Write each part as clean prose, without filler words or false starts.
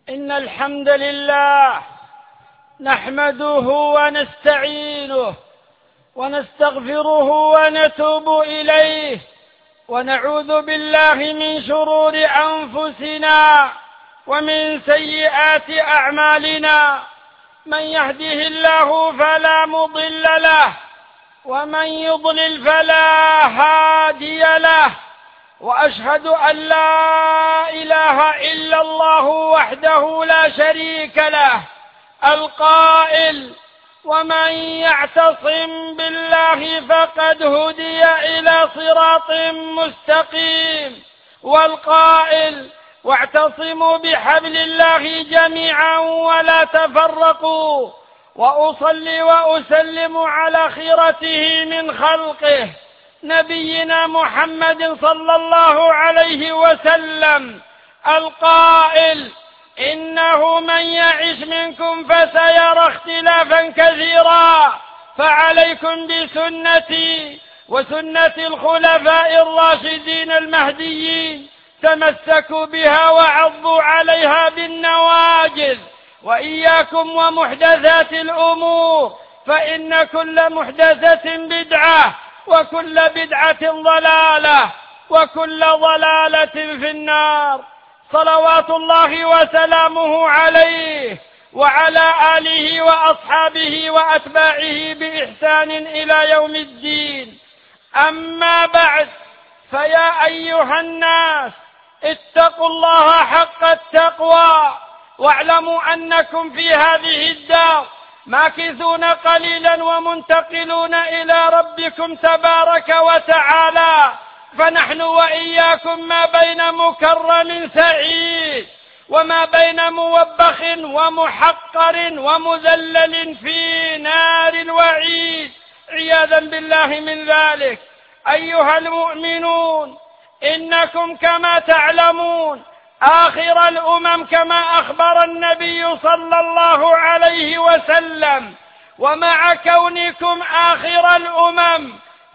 إن الحمد لله نحمده ونستعينه ونستغفره ونتوب إليه، ونعوذ بالله من شرور أنفسنا ومن سيئات أعمالنا. من يهده الله فلا مضل له، ومن يضلل فلا هادي له، وأشهد أن لا إله إلا الله وحده لا شريك له القائل: ومن يعتصم بالله فقد هدي إلى صراط مستقيم، والقائل: واعتصموا بحبل الله جميعا ولا تفرقوا. وأصلي وأسلم على خيرته من خلقه نبينا محمد صلى الله عليه وسلم القائل: إنه من يعش منكم فسيرى اختلافا كثيرا، فعليكم بسنتي وسنة الخلفاء الراشدين المهديين، تمسكوا بها وعضوا عليها بالنواجذ، وإياكم ومحدثات الأمور، فإن كل محدثة بدعة، وكل بدعة ضلالة، وكل ضلالة في النار. صلوات الله وسلامه عليه وعلى آله وأصحابه وأتباعه بإحسان إلى يوم الدين. أما بعد، فيا أيها الناس، اتقوا الله حق التقوى، واعلموا أنكم في هذه الدار ماكثون قليلا ومنتقلون إلى ربكم تبارك وتعالى، فنحن وإياكم ما بين مكرم سعيد وما بين موبخ ومحقر ومذلل في نار الوعيد، عياذا بالله من ذلك. أيها المؤمنون، إنكم كما تعلمون آخر الأمم كما أخبر النبي صلى الله عليه وسلم، ومع كونكم آخر الأمم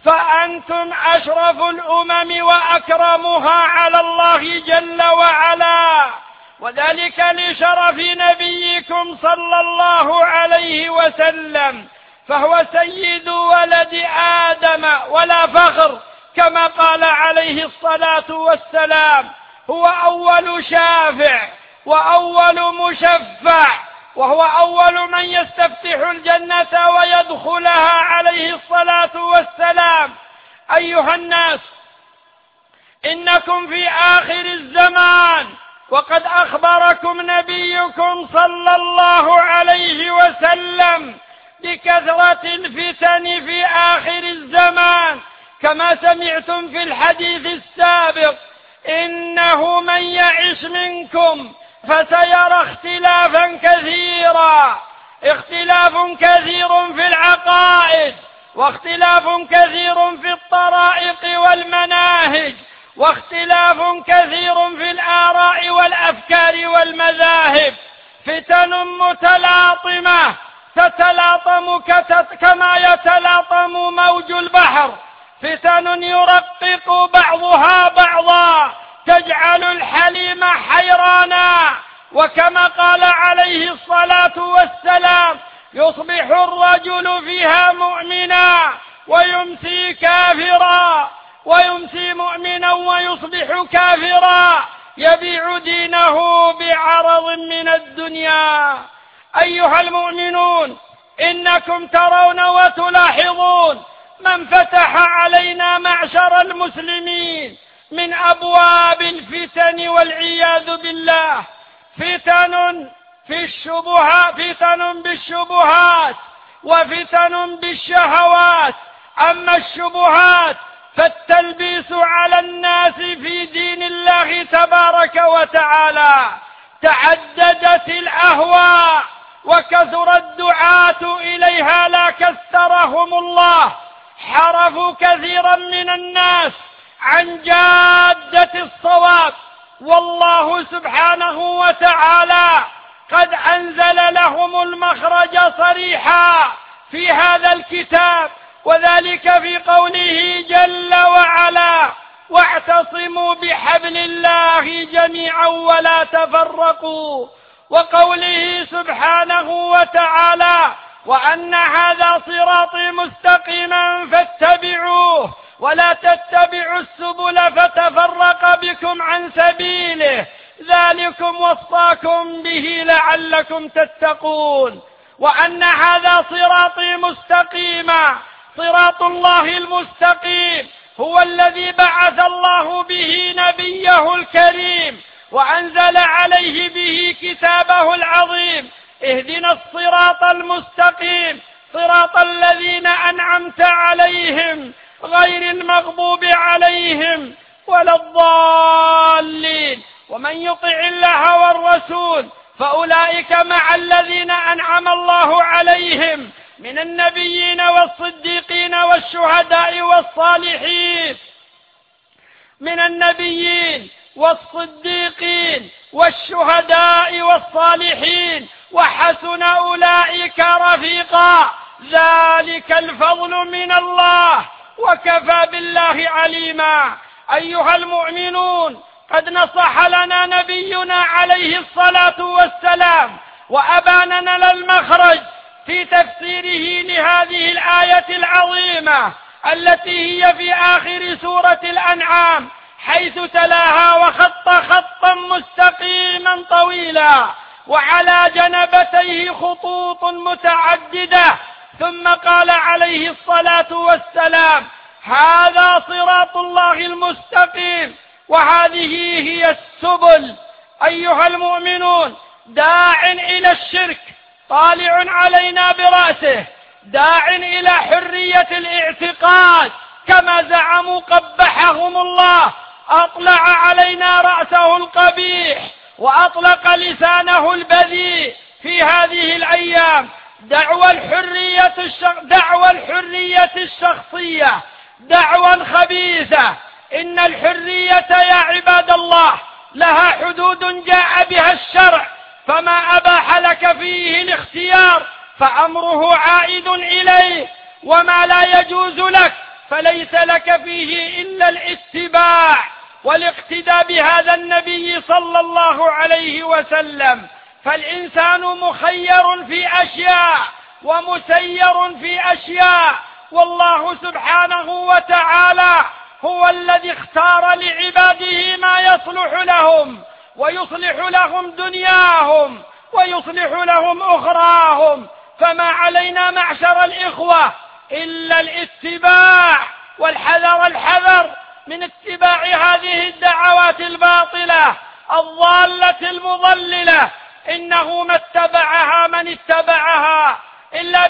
فأنتم أشرف الأمم وأكرمها على الله جل وعلا، وذلك لشرف نبيكم صلى الله عليه وسلم، فهو سيد ولد آدم ولا فخر، كما قال عليه الصلاة والسلام: هو أول شافع وأول مشفع، وهو أول من يستفتح الجنة ويدخلها عليه الصلاة والسلام. أيها الناس، إنكم في آخر الزمان، وقد أخبركم نبيكم صلى الله عليه وسلم بكثرة الفتن في آخر الزمان، كما سمعتم في الحديث السابق: إنه من يعش منكم فسيرى اختلافا كثيرا، اختلاف كثير في العقائد، واختلاف كثير في الطرائق والمناهج، واختلاف كثير في الآراء والأفكار والمذاهب، فتن متلاطمة تتلاطم كما يتلاطم موج البحر، فتن يرقق بعضها بعضا، تجعل الحليم حيرانا، وكما قال عليه الصلاة والسلام: يصبح الرجل فيها مؤمنا ويمسي كافرا، ويمسي مؤمنا ويصبح كافرا، يبيع دينه بعرض من الدنيا. أيها المؤمنون، إنكم ترون وتلاحظون من فتح علينا معشر المسلمين من أبواب الفتن والعياذ بالله، فتن بالشبهات وفتن بالشهوات. أما الشبهات فالتلبيس على الناس في دين الله تبارك وتعالى، تعددت الأهواء وكثر الدعاة إليها لا كثرهم الله، حرفوا كثيرا من الناس عن جادة الصواب، والله سبحانه وتعالى قد أنزل لهم المخرج صريحا في هذا الكتاب، وذلك في قوله جل وعلا: واعتصموا بحبل الله جميعا ولا تفرقوا. وقوله سبحانه وتعالى: وأن هذا صراطي مستقيما فاتبعوه ولا تتبعوا السبل فتفرق بكم عن سبيله ذلكم وصاكم به لعلكم تتقون. وأن هذا صراطي مستقيما، صراط الله المستقيم هو الذي بعث الله به نبيه الكريم وأنزل عليه به كتابه العظيم. اهدنا الصراط المستقيم صراط الذين أنعمت عليهم غير المغضوب عليهم ولا الضالين. ومن يطع الله والرسول فأولئك مع الذين أنعم الله عليهم من النبيين والصديقين والشهداء والصالحين، من النبيين والصديقين والشهداء والصالحين، وحسن أولئك رفيقا، ذلك الفضل من الله وكفى بالله عليما. أيها المؤمنون، قد نصح لنا نبينا عليه الصلاة والسلام وأبان لنا المخرج في تفسيره لهذه الآية العظيمة التي هي في آخر سورة الأنعام، حيث تلاها وخط خطا مستقيما طويلا وعلى جنبتيه خطوط متعددة، ثم قال عليه الصلاة والسلام: هذا صراط الله المستقيم وهذه هي السبل. أيها المؤمنون، داع إلى الشرك طالع علينا برأسه، داع إلى حرية الاعتقاد كما زعموا قبحهم الله، أطلع علينا رأسه القبيح وأطلق لسانه البذيء في هذه الأيام. دعوى الحرية الشخصية دعوى خبيثة. إن الحرية يا عباد الله لها حدود جاء بها الشرع، فما أباح لك فيه الاختيار فأمره عائد إليه، وما لا يجوز لك فليس لك فيه إلا الاتباع والاقتداء بهذا النبي صلى الله عليه وسلم. فالإنسان مخير في أشياء ومسير في أشياء، والله سبحانه وتعالى هو الذي اختار لعباده ما يصلح لهم ويصلح لهم دنياهم ويصلح لهم أخراهم. فما علينا معشر الإخوة إلا الاتباع والحذر من اتباع هذه الدعوات الباطلة الضالة المضللة. إنه ما اتبعها من اتبعها إلا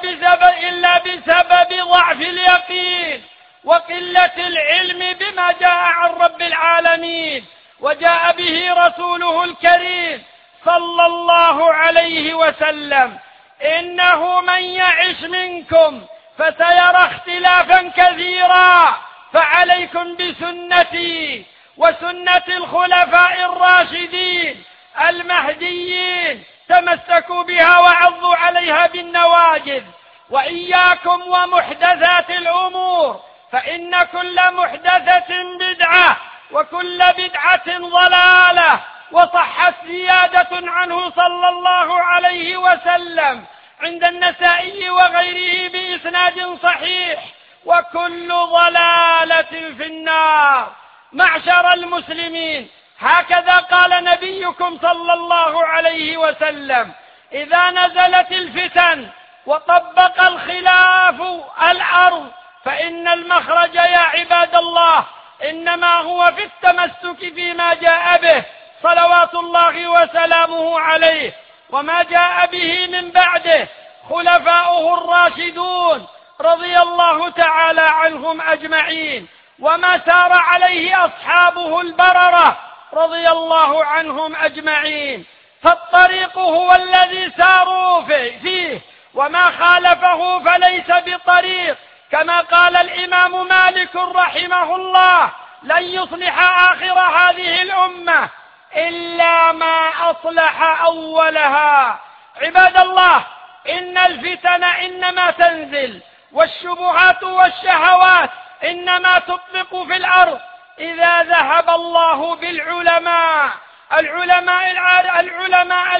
بسبب ضعف اليقين وقلة العلم بما جاء عن رب العالمين وجاء به رسوله الكريم صلى الله عليه وسلم. إنه من يعش منكم فسيرى اختلافا كثيرا، فعليكم بسنتي وسنة الخلفاء الراشدين المهديين، تمسكوا بها وعضوا عليها بالنواجذ. وإياكم ومحدثات الأمور، فإن كل محدثة بدعة وكل بدعة ضلالة. وصحت زيادة عنه صلى الله عليه وسلم عند النسائي وغيره بإسناد صحيح: وكل ضلالة في النار. معشر المسلمين، هكذا قال نبيكم صلى الله عليه وسلم: إذا نزلت الفتن وطبق الخلاف الأرض فإن المخرج يا عباد الله إنما هو في التمسك فيما جاء به صلوات الله وسلامه عليه، وما جاء به من بعده خلفاؤه الراشدون رضي الله تعالى عنهم أجمعين، وما سار عليه أصحابه البررة رضي الله عنهم أجمعين. فالطريق هو الذي ساروا فيه، وما خالفه فليس بطريق، كما قال الإمام مالك رحمه الله: لن يصلح آخر هذه الأمة إلا ما أصلح أولها. عباد الله، إن الفتن إنما تنزل، والشبهات والشهوات إنما تطبق في الأرض إذا ذهب الله بالعلماء، العلماء العارفين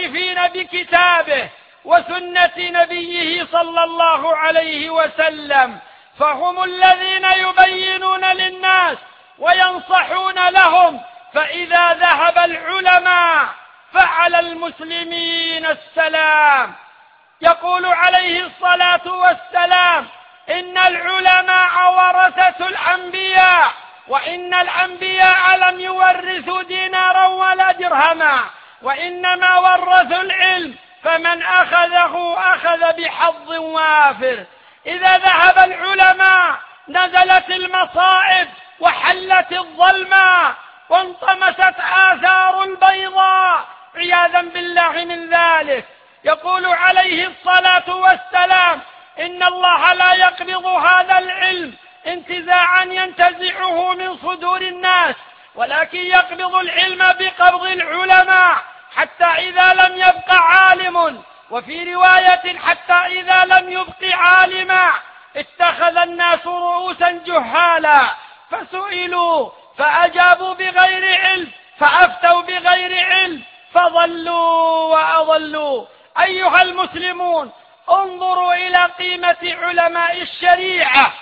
المعترفين بكتابه وسنة نبيه صلى الله عليه وسلم، فهم الذين يبينون للناس وينصحون لهم. فإذا ذهب العلماء فعلى المسلمين السلام. يقول عليه الصلاة والسلام: إن العلماء ورثة الأنبياء، وإن الأنبياء لم يورثوا دينارا ولا درهما، وإنما ورثوا العلم، فمن أخذه أخذ بحظ وافر. إذا ذهب العلماء نزلت المصائب وحلت الظلمة وانطمست آثار البيضاء عياذا بالله من ذلك. يقول عليه الصلاة والسلام: إن الله لا يقبض هذا العلم انتزاعا ينتزعه من صدور الناس، ولكن يقبض العلم بقبض العلماء، حتى إذا لم يبق عالم، وفي رواية حتى إذا لم يبق عالما، اتخذ الناس رؤوسا جهالا فسئلوا فأجابوا بغير علم، فأفتوا بغير علم، فضلوا وأضلوا. أيها المسلمون، انظروا إلى قيمة علماء الشريعة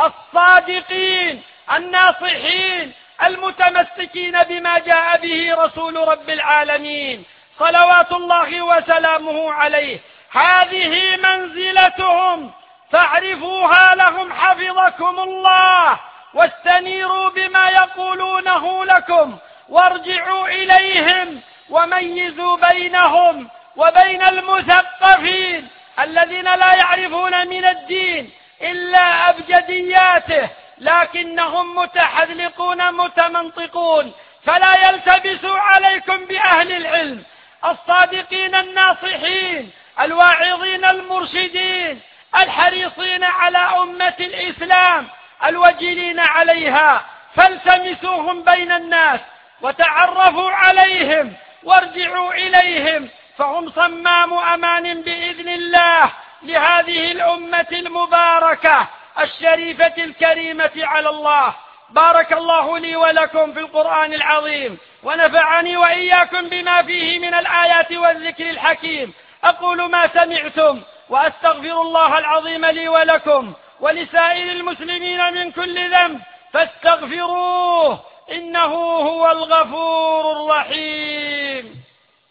الصادقين الناصحين المتمسكين بما جاء به رسول رب العالمين صلوات الله وسلامه عليه. هذه منزلتهم فاعرفوها لهم حفظكم الله، واستنيروا بما يقولونه لكم، وارجعوا إليهم، وميزوا بينهم وبين المثقفين الذين لا يعرفون من الدين إلا أبجدياته، لكنهم متحذلقون متمنطقون. فلا يلتبسوا عليكم بأهل العلم الصادقين الناصحين الواعظين المرشدين الحريصين على أمة الإسلام الوجلين عليها، فالتمسوهم بين الناس وتعرفوا عليهم وارجعوا إليهم، فهم صمام أمان بإذن الله لهذه الأمة المباركة الشريفة الكريمة على الله. بارك الله لي ولكم في القرآن العظيم، ونفعني وإياكم بما فيه من الآيات والذكر الحكيم. أقول ما سمعتم، وأستغفر الله العظيم لي ولكم ولسائر المسلمين من كل ذنب، فاستغفروه إنه هو الغفور الرحيم.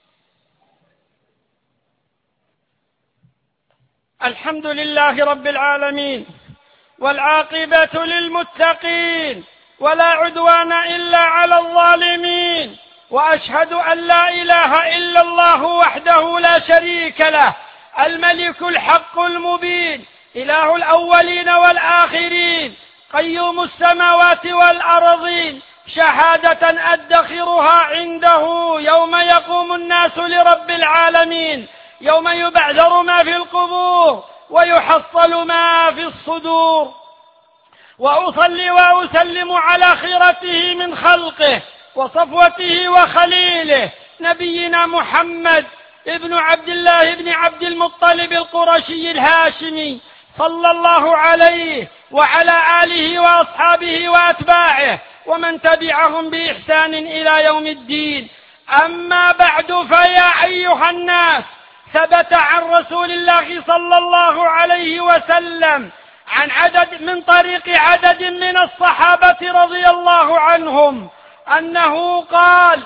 الحمد لله رب العالمين، والعاقبة للمتقين، ولا عدوان إلا على الظالمين، وأشهد أن لا إله إلا الله وحده لا شريك له، الملك الحق المبين، إله الأولين والآخرين، قيوم السماوات والأرضين، شهادة أدخرها عنده يوم يقوم الناس لرب العالمين، يوم يبعثر ما في القبور ويحصل ما في الصدور. وأصلي وأسلم على خيرته من خلقه وصفوته وخليله، نبينا محمد ابن عبد الله بن عبد المطلب القرشي الهاشمي، صلى الله عليه وعلى آله وأصحابه وأتباعه ومن تبعهم بإحسان إلى يوم الدين. أما بعد، فيا أيها الناس، ثبت عن رسول الله صلى الله عليه وسلم من طريق عدد من الصحابة رضي الله عنهم أنه قال: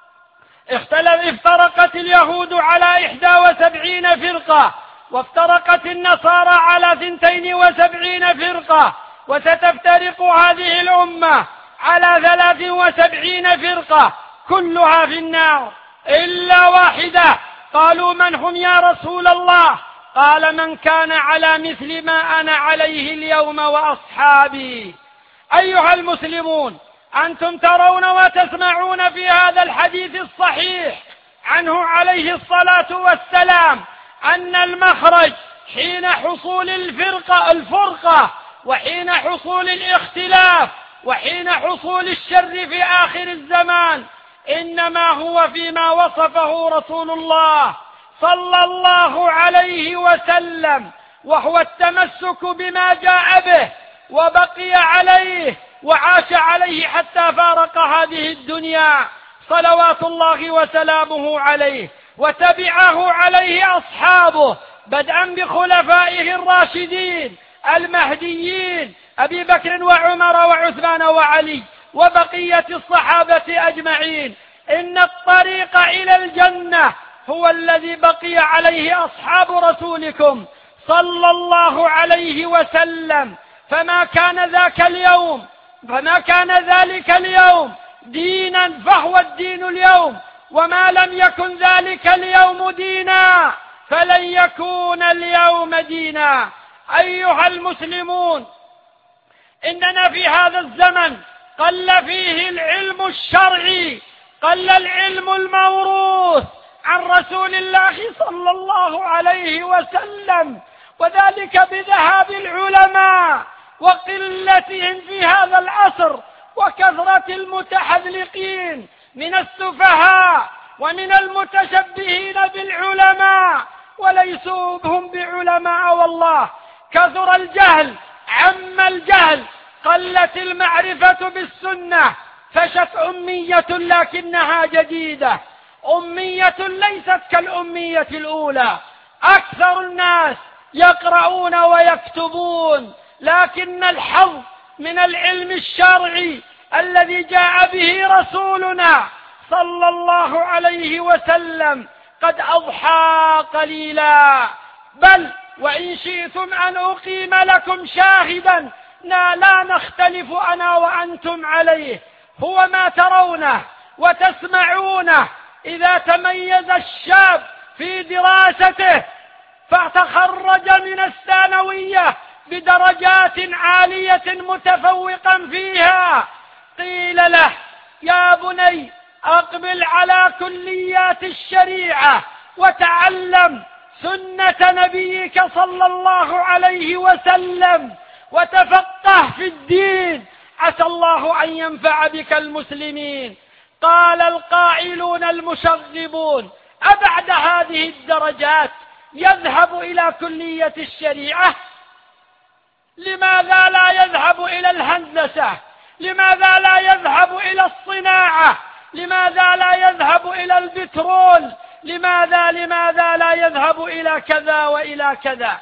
افترقت اليهود على 71 فرقة، وافترقت النصارى على 72 فرقة، وستفترق هذه الأمة على 73 فرقة، كلها في النار إلا واحدة. قالوا: من هم يا رسول الله؟ قال: من كان على مثل ما أنا عليه اليوم وأصحابي. أيها المسلمون، أنتم ترون وتسمعون في هذا الحديث الصحيح عنه عليه الصلاة والسلام أن المخرج حين حصول الفرقة وحين حصول الاختلاف وحين حصول الشر في آخر الزمان إنما هو فيما وصفه رسول الله صلى الله عليه وسلم، وهو التمسك بما جاء به وبقي عليه وعاش عليه حتى فارق هذه الدنيا صلوات الله وسلامه عليه. وتبعه عليه أصحابه بدءا بخلفائه الراشدين المهديين أبي بكر وعمر وعثمان وعلي وبقية الصحابة أجمعين. إن الطريق إلى الجنة هو الذي بقي عليه أصحاب رسولكم صلى الله عليه وسلم، فما كان ذلك اليوم دينا فهو الدين اليوم، وما لم يكن ذلك اليوم دينا فلن يكون اليوم دينا. أيها المسلمون، إننا في هذا الزمن قل فيه العلم الشرعي، قل العلم الموروث عن رسول الله صلى الله عليه وسلم، وذلك بذهاب العلماء وقلتهم في هذا العصر وكثرة المتحذلقين من السفهاء ومن المتشبهين بالعلماء وليسوا هم بعلماء والله. كثر الجهل، عم الجهل، قلت المعرفة بالسنة، فشت أمية لكنها جديدة، أمية ليست كالأمية الأولى. أكثر الناس يقرؤون ويكتبون، لكن الحظ من العلم الشرعي الذي جاء به رسولنا صلى الله عليه وسلم قد أضحى قليلا. بل وإن شئتم أن أقيم لكم شاهدا لا نختلف أنا وأنتم عليه، هو ما ترونه وتسمعونه إذا تميز الشاب في دراسته فتخرج من الثانوية بدرجات عالية متفوقا فيها، قيل له يا بني أقبل على كليات الشريعة وتعلم سنة نبيك صلى الله عليه وسلم وتفقه في الدين، عسى الله أن ينفع بك المسلمين. قال القائلون المشغبون أبعد هذه الدرجات يذهب إلى كلية الشريعة؟ لماذا لا يذهب إلى الهندسة؟ لماذا لا يذهب إلى الصناعة؟ لماذا لا يذهب إلى البترول؟ لماذا لا يذهب إلى كذا وإلى كذا؟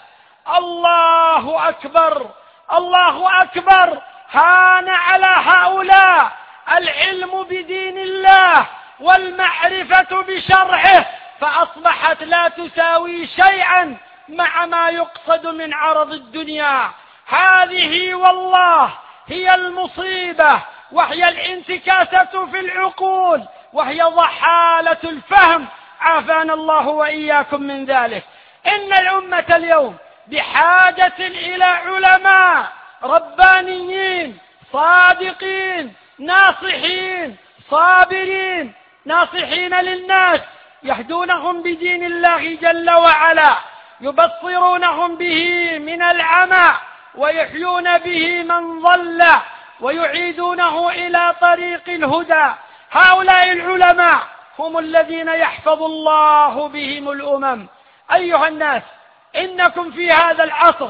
الله أكبر، الله أكبر. هان على هؤلاء العلم بدين الله والمعرفة بشرعه، فأصبحت لا تساوي شيئا مع ما يقصد من عرض الدنيا. هذه والله هي المصيبة، وهي الانتكاسة في العقول، وهي ضحالة الفهم، عافانا الله وإياكم من ذلك. إن الأمة اليوم بحاجة إلى علماء ربانيين صادقين ناصحين صابرين، ناصحين للناس يهدونهم بدين الله جل وعلا، يبصرونهم به من العمى ويحيون به من ضل ويعيدونه إلى طريق الهدى. هؤلاء العلماء هم الذين يحفظ الله بهم الأمم. أيها الناس، إنكم في هذا العصر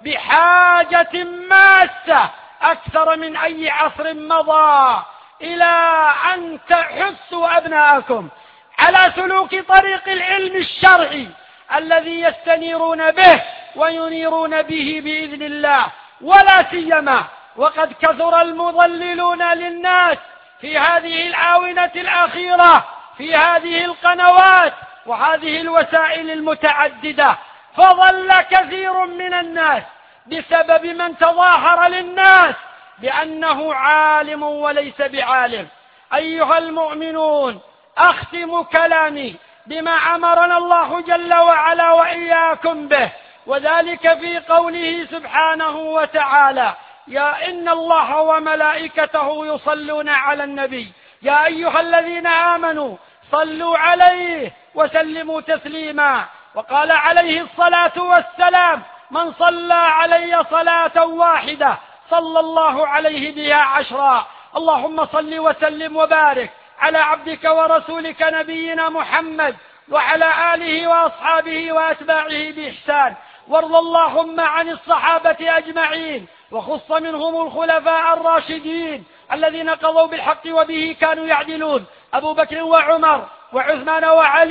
بحاجة ماسة أكثر من أي عصر مضى إلى أن تحثوا أبناءكم على سلوك طريق العلم الشرعي الذي يستنيرون به وينيرون به بإذن الله، ولا سيما وقد كثر المضللون للناس في هذه الآونة الأخيرة في هذه القنوات وهذه الوسائل المتعددة، فضل كثير من الناس بسبب من تظاهر للناس بأنه عالم وليس بعالم. أيها المؤمنون، أختم كلامي بما أمرنا الله جل وعلا وإياكم به، وذلك في قوله سبحانه وتعالى: يا إن الله وملائكته يصلون على النبي يا أيها الذين آمنوا صلوا عليه وسلموا تسليما. وقال عليه الصلاة والسلام: من صلى علي صلاة واحدة صلى الله عليه بها 10. اللهم صل وسلم وبارك على عبدك ورسولك نبينا محمد وعلى آله وأصحابه وأتباعه بإحسان. وارض اللهم عن الصحابة أجمعين، وخص منهم الخلفاء الراشدين الذين قضوا بالحق وبه كانوا يعدلون: أبو بكر وعمر وعثمان وعلي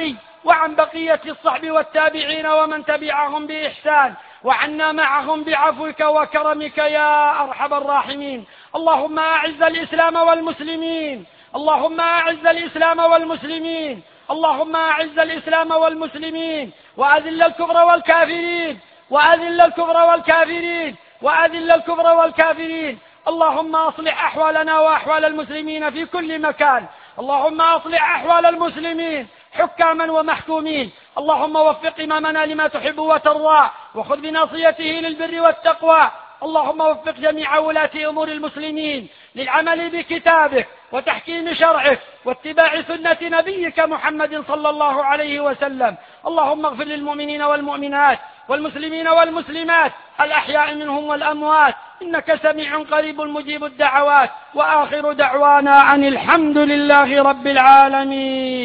وعن بقية الصحب والتابعين ومن تبعهم بإحسان، وعنا معهم بعفوك وكرمك يا أرحم الراحمين. اللهم أعز الإسلام والمسلمين، اللهم أعز الإسلام والمسلمين، اللهم أعز الإسلام والمسلمين، وأذل الكفر والكافرين، وأذل الكفر والكافرين، وأذل الكفر والكافرين. اللهم أصلح أحوالنا وأحوال المسلمين في كل مكان، اللهم أصلح أحوال المسلمين حكاما ومحكومين. اللهم وفق إمامنا لما تحب وترضى، وخذ بناصيته للبر والتقوى. اللهم وفق جميع ولاة أمور المسلمين للعمل بكتابك وتحكيم شرعك واتباع سنة نبيك محمد صلى الله عليه وسلم. اللهم اغفر للمؤمنين والمؤمنات والمسلمين والمسلمات الأحياء منهم والأموات، إنك سميع قريب مجيب الدعوات. وآخر دعوانا أن الحمد لله رب العالمين.